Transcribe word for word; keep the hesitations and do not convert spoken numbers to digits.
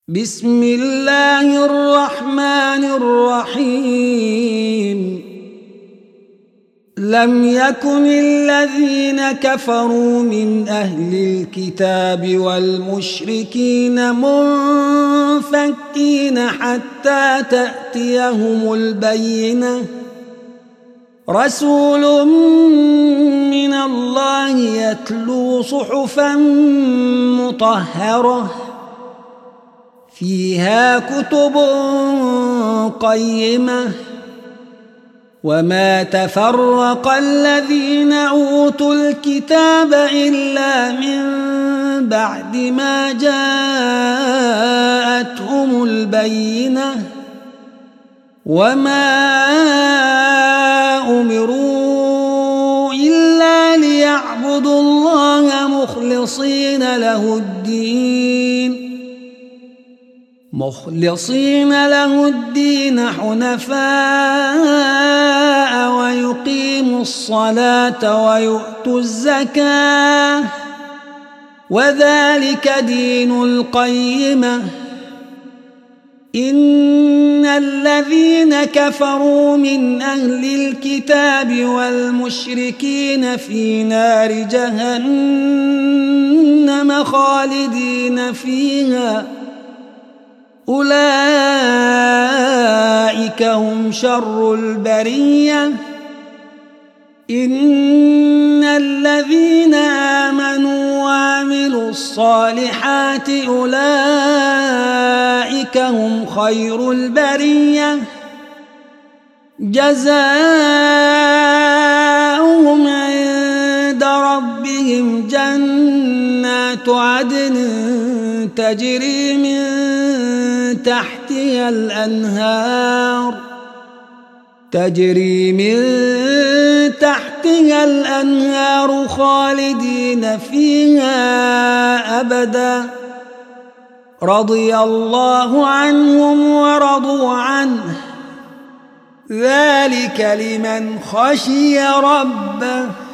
بسم الله الرحمن الرحيم لم يكن الذين كفروا من أهل الكتاب والمشركين منفكين حتى تأتيهم البينة رسول من الله يتلو صحفا مطهرة فيها كتب قيمة وما تفرق الذين أوتوا الكتاب إلا من بعد ما جاءتهم البينة وما أمروا إلا ليعبدوا الله مخلصين له الدين مخلصين له الدين حنفاء ويقيموا الصلاة ويؤتوا الزكاة وذلك دين القيمة إن الذين كفروا من أهل الكتاب والمشركين في نار جهنم خالدين فيها أولئك هم شر البرية إن الذين آمنوا وعملوا الصالحات أولئك هم خير البرية جزاؤهم عند ربهم جنات عدن تجري من تحتها الأنهار تجري من تحتها الأنهار خالدين فيها أبدا رضي الله عنهم ورضوا عنه ذلك لمن خشي ربه